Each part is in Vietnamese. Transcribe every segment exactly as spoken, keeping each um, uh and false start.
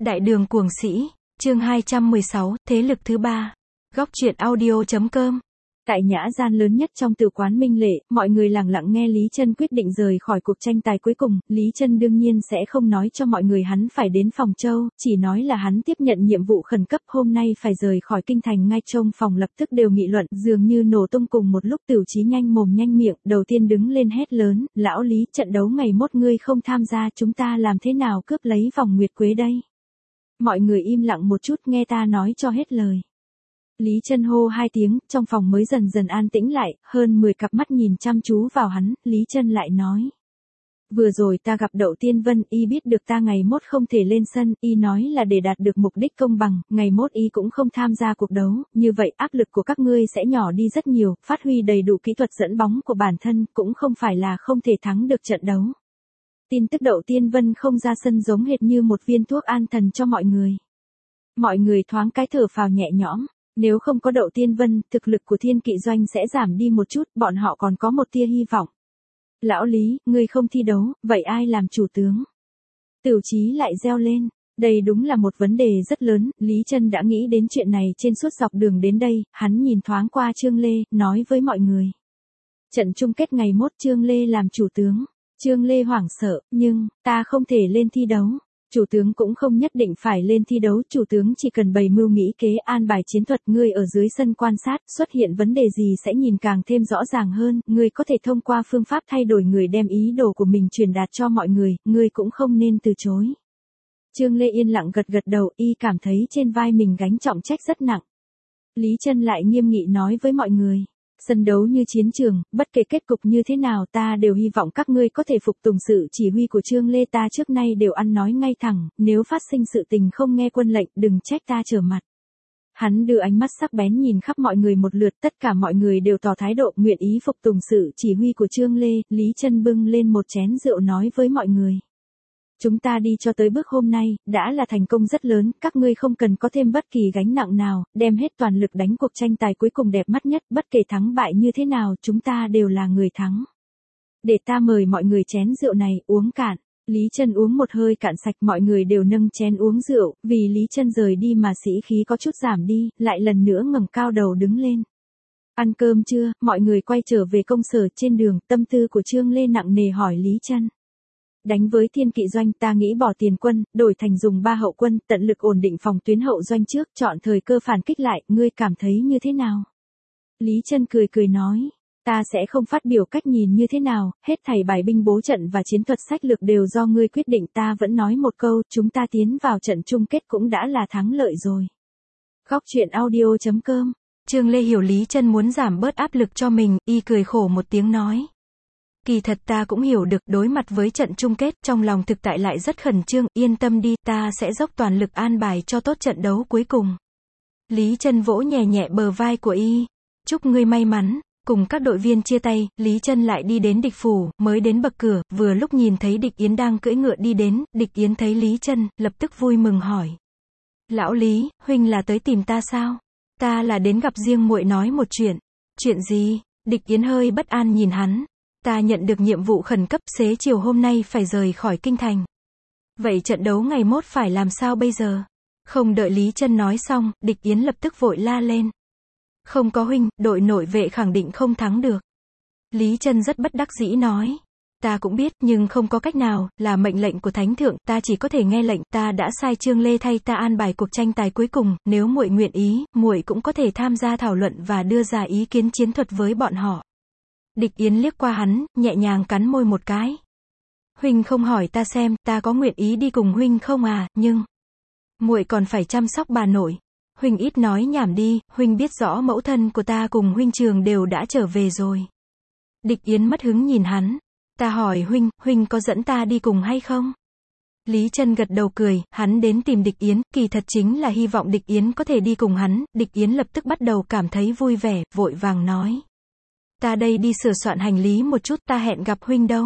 Đại đường cuồng sĩ, chương hai trăm mười sáu, thế lực thứ ba. Góc truyện audio chấm com. Tại nhã gian lớn nhất trong tử quán Minh Lệ, mọi người lặng lặng nghe Lý Chân quyết định rời khỏi cuộc tranh tài cuối cùng. Lý Chân đương nhiên sẽ không nói cho mọi người hắn phải đến Phòng Châu, chỉ nói là hắn tiếp nhận nhiệm vụ khẩn cấp hôm nay phải rời khỏi kinh thành. Ngay trong phòng lập tức đều nghị luận, dường như nổ tung cùng một lúc. Tửu Chí nhanh mồm nhanh miệng, đầu tiên đứng lên hét lớn, lão Lý, trận đấu ngày mốt ngươi không tham gia, chúng ta làm thế nào cướp lấy vòng nguyệt quế đây? Mọi người im lặng một chút, nghe ta nói cho hết lời. Lý Chân hô hai tiếng, trong phòng mới dần dần an tĩnh lại, hơn mười cặp mắt nhìn chăm chú vào hắn, Lý Chân lại nói. Vừa rồi ta gặp Đậu Tiên Vân, y biết được ta ngày mốt không thể lên sân, y nói là để đạt được mục đích công bằng, ngày mốt y cũng không tham gia cuộc đấu, như vậy áp lực của các ngươi sẽ nhỏ đi rất nhiều, phát huy đầy đủ kỹ thuật dẫn bóng của bản thân, cũng không phải là không thể thắng được trận đấu. Tin tức Đậu Tiên Vân không ra sân giống hệt như một viên thuốc an thần cho mọi người. Mọi người thoáng cái thở phào nhẹ nhõm. Nếu không có Đậu Tiên Vân, thực lực của Thiên Kỵ Doanh sẽ giảm đi một chút, bọn họ còn có một tia hy vọng. Lão Lý, ngươi không thi đấu, vậy ai làm chủ tướng? Tửu Chí lại reo lên, đây đúng là một vấn đề rất lớn, Lý Chân đã nghĩ đến chuyện này trên suốt dọc đường đến đây, hắn nhìn thoáng qua Trương Lê, nói với mọi người. Trận chung kết ngày mốt Trương Lê làm chủ tướng. Trương Lê hoảng sợ, nhưng, ta không thể lên thi đấu. Chủ tướng cũng không nhất định phải lên thi đấu, chủ tướng chỉ cần bày mưu nghĩ kế an bài chiến thuật, ngươi ở dưới sân quan sát, xuất hiện vấn đề gì sẽ nhìn càng thêm rõ ràng hơn, ngươi có thể thông qua phương pháp thay đổi người đem ý đồ của mình truyền đạt cho mọi người, ngươi cũng không nên từ chối. Trương Lê yên lặng gật gật đầu, y cảm thấy trên vai mình gánh trọng trách rất nặng. Lý Chân lại nghiêm nghị nói với mọi người. Sân đấu như chiến trường, bất kể kết cục như thế nào ta đều hy vọng các ngươi có thể phục tùng sự chỉ huy của Trương Lê, ta trước nay đều ăn nói ngay thẳng, nếu phát sinh sự tình không nghe quân lệnh, đừng trách ta trở mặt. Hắn đưa ánh mắt sắc bén nhìn khắp mọi người một lượt, tất cả mọi người đều tỏ thái độ nguyện ý phục tùng sự chỉ huy của Trương Lê. Lý Chân bưng lên một chén rượu nói với mọi người. Chúng ta đi cho tới bước hôm nay, đã là thành công rất lớn, các ngươi không cần có thêm bất kỳ gánh nặng nào, đem hết toàn lực đánh cuộc tranh tài cuối cùng đẹp mắt nhất, bất kể thắng bại như thế nào, chúng ta đều là người thắng. Để ta mời mọi người chén rượu này, uống cạn. Lý Chân uống một hơi cạn sạch, mọi người đều nâng chén uống rượu, vì Lý Chân rời đi mà sĩ khí có chút giảm đi, lại lần nữa ngẩng cao đầu đứng lên. Ăn cơm chưa, mọi người quay trở về công sở. Trên đường, tâm tư của Trương Lê nặng nề hỏi Lý Chân. Đánh với Thiên Kỵ Doanh ta nghĩ bỏ tiền quân, đổi thành dùng ba hậu quân, tận lực ổn định phòng tuyến hậu doanh trước, chọn thời cơ phản kích lại, ngươi cảm thấy như thế nào? Lý Chân cười cười nói, ta sẽ không phát biểu cách nhìn như thế nào, hết thảy bài binh bố trận và chiến thuật sách lược đều do ngươi quyết định, ta vẫn nói một câu, chúng ta tiến vào trận chung kết cũng đã là thắng lợi rồi. Góc truyện audio chấm com. Trương Lê hiểu Lý Chân muốn giảm bớt áp lực cho mình, y cười khổ một tiếng nói. Kỳ thật ta cũng hiểu được, đối mặt với trận chung kết, trong lòng thực tại lại rất khẩn trương, yên tâm đi, ta sẽ dốc toàn lực an bài cho tốt trận đấu cuối cùng. Lý Chân vỗ nhẹ nhẹ bờ vai của y, chúc ngươi may mắn. Cùng các đội viên chia tay, Lý Chân lại đi đến địch phủ, mới đến bậc cửa, vừa lúc nhìn thấy Địch Yến đang cưỡi ngựa đi đến, Địch Yến thấy Lý Chân, lập tức vui mừng hỏi. Lão Lý, huynh là tới tìm ta sao? Ta là đến gặp riêng muội nói một chuyện. Chuyện gì? Địch Yến hơi bất an nhìn hắn. Ta nhận được nhiệm vụ khẩn cấp, xế chiều hôm nay phải rời khỏi kinh thành. Vậy trận đấu ngày mốt phải làm sao bây giờ? Không đợi Lý Chân nói xong, Địch Yến lập tức vội la lên. Không có huynh, đội nội vệ khẳng định không thắng được. Lý Chân rất bất đắc dĩ nói. Ta cũng biết, nhưng không có cách nào, là mệnh lệnh của Thánh Thượng, ta chỉ có thể nghe lệnh, ta đã sai Trương Lê thay ta an bài cuộc tranh tài cuối cùng, nếu muội nguyện ý, muội cũng có thể tham gia thảo luận và đưa ra ý kiến chiến thuật với bọn họ. Địch Yến liếc qua hắn, nhẹ nhàng cắn môi một cái. Huynh không hỏi ta xem, ta có nguyện ý đi cùng huynh không à, nhưng muội còn phải chăm sóc bà nội. Huynh ít nói nhảm đi, huynh biết rõ mẫu thân của ta cùng huynh Trường đều đã trở về rồi. Địch Yến mất hứng nhìn hắn. Ta hỏi huynh, huynh có dẫn ta đi cùng hay không? Lý Chân gật đầu cười, hắn đến tìm Địch Yến, kỳ thật chính là hy vọng Địch Yến có thể đi cùng hắn. Địch Yến lập tức bắt đầu cảm thấy vui vẻ, vội vàng nói. Ta đây đi sửa soạn hành lý một chút, ta hẹn gặp huynh đâu.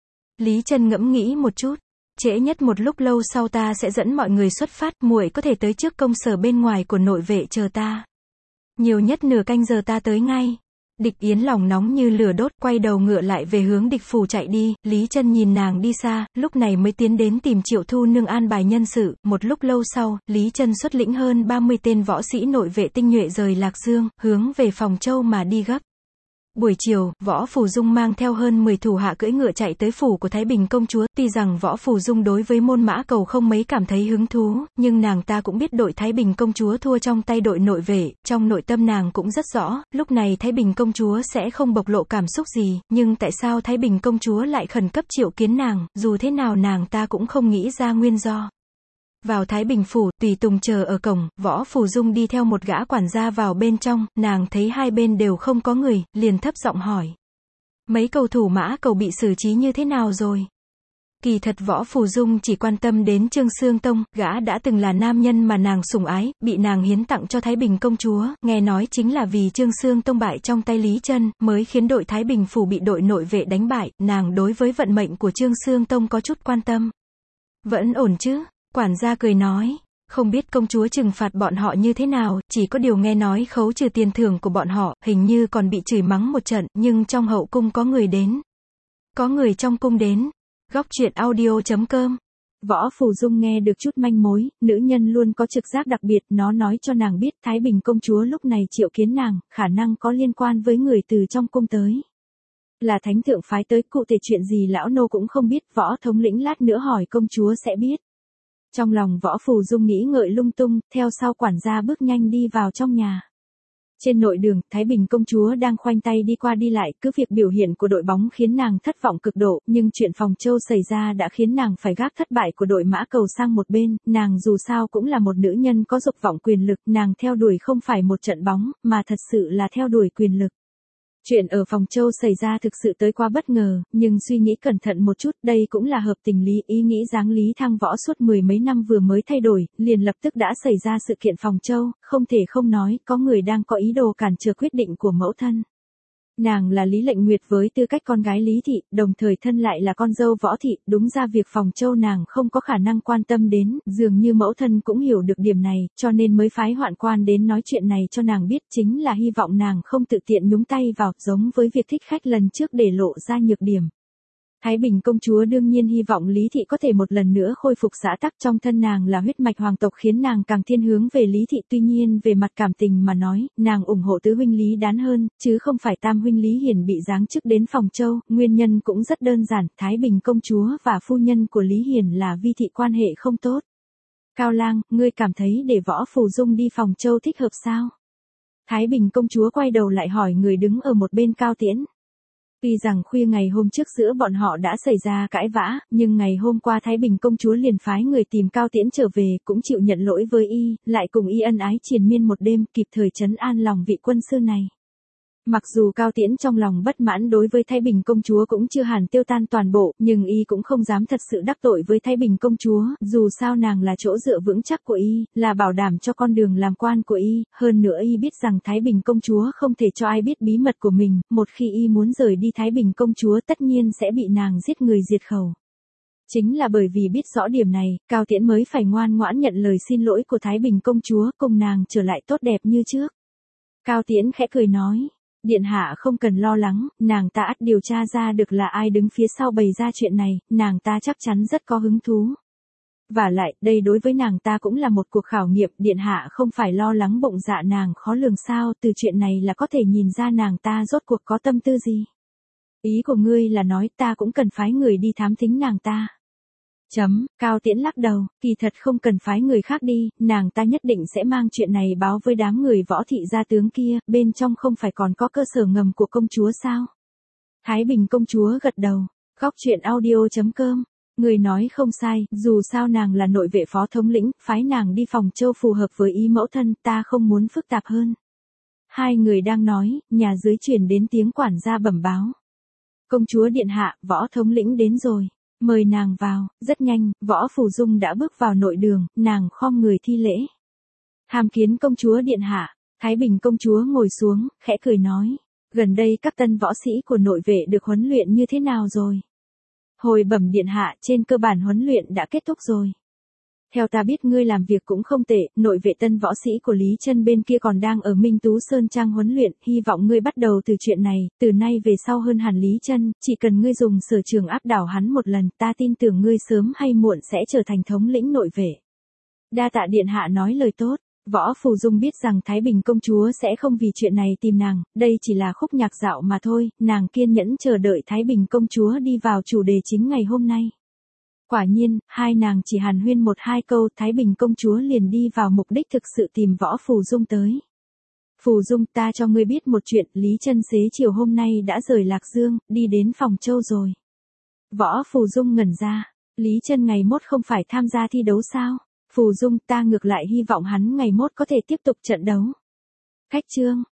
Lý Chân ngẫm nghĩ một chút. Trễ nhất một lúc lâu sau ta sẽ dẫn mọi người xuất phát, muội có thể tới trước công sở bên ngoài của nội vệ chờ ta. Nhiều nhất nửa canh giờ ta tới ngay. Địch Yến lòng nóng như lửa đốt, quay đầu ngựa lại về hướng địch phủ chạy đi, Lý Chân nhìn nàng đi xa, lúc này mới tiến đến tìm Triệu Thu Nương an bài nhân sự, một lúc lâu sau, Lý Chân xuất lĩnh hơn ba mươi tên võ sĩ nội vệ tinh nhuệ rời Lạc Dương, hướng về Phòng Châu mà đi gấp. Buổi chiều, Võ Phù Dung mang theo hơn mười thủ hạ cưỡi ngựa chạy tới phủ của Thái Bình công chúa, tuy rằng Võ Phù Dung đối với môn mã cầu không mấy cảm thấy hứng thú, nhưng nàng ta cũng biết đội Thái Bình công chúa thua trong tay đội nội vệ, trong nội tâm nàng cũng rất rõ, lúc này Thái Bình công chúa sẽ không bộc lộ cảm xúc gì, nhưng tại sao Thái Bình công chúa lại khẩn cấp triệu kiến nàng, dù thế nào nàng ta cũng không nghĩ ra nguyên do. Vào Thái Bình phủ, tùy tùng chờ ở cổng, Võ Phù Dung đi theo một gã quản gia vào bên trong, nàng thấy hai bên đều không có người, liền thấp giọng hỏi. Mấy cầu thủ mã cầu bị xử trí như thế nào rồi? Kỳ thật Võ Phù Dung chỉ quan tâm đến Trương Xương Tông, gã đã từng là nam nhân mà nàng sủng ái, bị nàng hiến tặng cho Thái Bình công chúa, nghe nói chính là vì Trương Xương Tông bại trong tay Lý Chân, mới khiến đội Thái Bình phủ bị đội nội vệ đánh bại, nàng đối với vận mệnh của Trương Xương Tông có chút quan tâm. Vẫn ổn chứ? Quản gia cười nói, không biết công chúa trừng phạt bọn họ như thế nào, chỉ có điều nghe nói khấu trừ tiền thưởng của bọn họ, hình như còn bị chửi mắng một trận, nhưng trong hậu cung có người đến. Có người trong cung đến. Góc truyện audio chấm com. Võ Phù Dung nghe được chút manh mối, nữ nhân luôn có trực giác đặc biệt, nó nói cho nàng biết Thái Bình công chúa lúc này triệu kiến nàng, khả năng có liên quan với người từ trong cung tới. Là thánh thượng phái tới, cụ thể chuyện gì lão nô cũng không biết, Võ thống lĩnh lát nữa hỏi công chúa sẽ biết. Trong lòng Võ Phù Dung nghĩ ngợi lung tung, theo sau quản gia bước nhanh đi vào trong nhà. Trên nội đường, Thái Bình công chúa đang khoanh tay đi qua đi lại, cứ việc biểu hiện của đội bóng khiến nàng thất vọng cực độ, nhưng chuyện Phòng Châu xảy ra đã khiến nàng phải gác thất bại của đội mã cầu sang một bên, nàng dù sao cũng là một nữ nhân có dục vọng quyền lực, nàng theo đuổi không phải một trận bóng, mà thật sự là theo đuổi quyền lực. Chuyện ở Phòng Châu xảy ra thực sự tới quá bất ngờ, nhưng suy nghĩ cẩn thận một chút, đây cũng là hợp tình lý, ý nghĩ giáng Lý Thăng Võ suốt mười mấy năm vừa mới thay đổi, liền lập tức đã xảy ra sự kiện Phòng Châu, không thể không nói, có người đang có ý đồ cản trở quyết định của mẫu thân. Nàng là Lý Lệnh Nguyệt với tư cách con gái Lý Thị, đồng thời thân lại là con dâu Võ Thị, đúng ra việc Phòng Châu nàng không có khả năng quan tâm đến, dường như mẫu thân cũng hiểu được điểm này, cho nên mới phái hoạn quan đến nói chuyện này cho nàng biết, chính là hy vọng nàng không tự tiện nhúng tay vào, giống với việc thích khách lần trước để lộ ra nhược điểm. Thái Bình công chúa đương nhiên hy vọng Lý Thị có thể một lần nữa khôi phục xã tắc, trong thân nàng là huyết mạch hoàng tộc khiến nàng càng thiên hướng về Lý Thị, tuy nhiên về mặt cảm tình mà nói, nàng ủng hộ tứ huynh Lý Đán hơn, chứ không phải tam huynh Lý Hiền bị giáng chức đến Phòng Châu, nguyên nhân cũng rất đơn giản, Thái Bình công chúa và phu nhân của Lý Hiền là Vi Thị quan hệ không tốt. Cao Lang, ngươi cảm thấy để Võ Phù Dung đi Phòng Châu thích hợp sao? Thái Bình công chúa quay đầu lại hỏi người đứng ở một bên Cao Tiễn. Tuy rằng khuya ngày hôm trước giữa bọn họ đã xảy ra cãi vã, nhưng ngày hôm qua Thái Bình công chúa liền phái người tìm Cao Tiễn trở về, cũng chịu nhận lỗi với y, lại cùng y ân ái triền miên một đêm, kịp thời trấn an lòng vị quân sư này. Mặc dù Cao Tiễn trong lòng bất mãn đối với Thái Bình công chúa cũng chưa hẳn tiêu tan toàn bộ, nhưng y cũng không dám thật sự đắc tội với Thái Bình công chúa, dù sao nàng là chỗ dựa vững chắc của y, là bảo đảm cho con đường làm quan của y, hơn nữa y biết rằng Thái Bình công chúa không thể cho ai biết bí mật của mình, một khi y muốn rời đi Thái Bình công chúa tất nhiên sẽ bị nàng giết người diệt khẩu. Chính là bởi vì biết rõ điểm này, Cao Tiễn mới phải ngoan ngoãn nhận lời xin lỗi của Thái Bình công chúa, cùng nàng trở lại tốt đẹp như trước. Cao Tiễn khẽ cười nói. Điện hạ không cần lo lắng, nàng ta ắt điều tra ra được là ai đứng phía sau bày ra chuyện này, nàng ta chắc chắn rất có hứng thú. Và lại, đây đối với nàng ta cũng là một cuộc khảo nghiệm, điện hạ không phải lo lắng bụng dạ nàng khó lường sao, từ chuyện này là có thể nhìn ra nàng ta rốt cuộc có tâm tư gì. Ý của ngươi là nói ta cũng cần phái người đi thám thính nàng ta. Chấm, Cao Tiễn lắc đầu, kỳ thật không cần phái người khác đi, nàng ta nhất định sẽ mang chuyện này báo với đám người Võ Thị gia tướng kia, bên trong không phải còn có cơ sở ngầm của công chúa sao? Thái Bình công chúa gật đầu, góc truyện audio chấm com, người nói không sai, dù sao nàng là nội vệ phó thống lĩnh, phái nàng đi Phòng Châu phù hợp với ý mẫu thân, ta không muốn phức tạp hơn. Hai người đang nói, nhà dưới truyền đến tiếng quản gia bẩm báo. Công chúa điện hạ, Võ thống lĩnh đến rồi. Mời nàng vào, rất nhanh, Võ Phù Dung đã bước vào nội đường, nàng khom người thi lễ. Tham kiến công chúa điện hạ, Thái Bình công chúa ngồi xuống, khẽ cười nói, gần đây các tân võ sĩ của nội vệ được huấn luyện như thế nào rồi? Hồi bẩm điện hạ, trên cơ bản huấn luyện đã kết thúc rồi. Theo ta biết ngươi làm việc cũng không tệ, nội vệ tân võ sĩ của Lý Chân bên kia còn đang ở Minh Tú Sơn Trang huấn luyện, hy vọng ngươi bắt đầu từ chuyện này, từ nay về sau hơn hẳn Lý Chân, chỉ cần ngươi dùng sở trường áp đảo hắn một lần, ta tin tưởng ngươi sớm hay muộn sẽ trở thành thống lĩnh nội vệ. Đa tạ điện hạ nói lời tốt. Võ Phù Dung biết rằng Thái Bình công chúa sẽ không vì chuyện này tìm nàng, đây chỉ là khúc nhạc dạo mà thôi, nàng kiên nhẫn chờ đợi Thái Bình công chúa đi vào chủ đề chính ngày hôm nay. Quả nhiên, hai nàng chỉ hàn huyên một hai câu, Thái Bình công chúa liền đi vào mục đích thực sự tìm Võ Phù Dung tới. Phù Dung, ta cho ngươi biết một chuyện, Lý Chân xế chiều hôm nay đã rời Lạc Dương, đi đến Phòng Châu rồi. Võ Phù Dung ngẩn ra, Lý Chân ngày mốt không phải tham gia thi đấu sao? Phù Dung, ta ngược lại hy vọng hắn ngày mốt có thể tiếp tục trận đấu. Khách trương,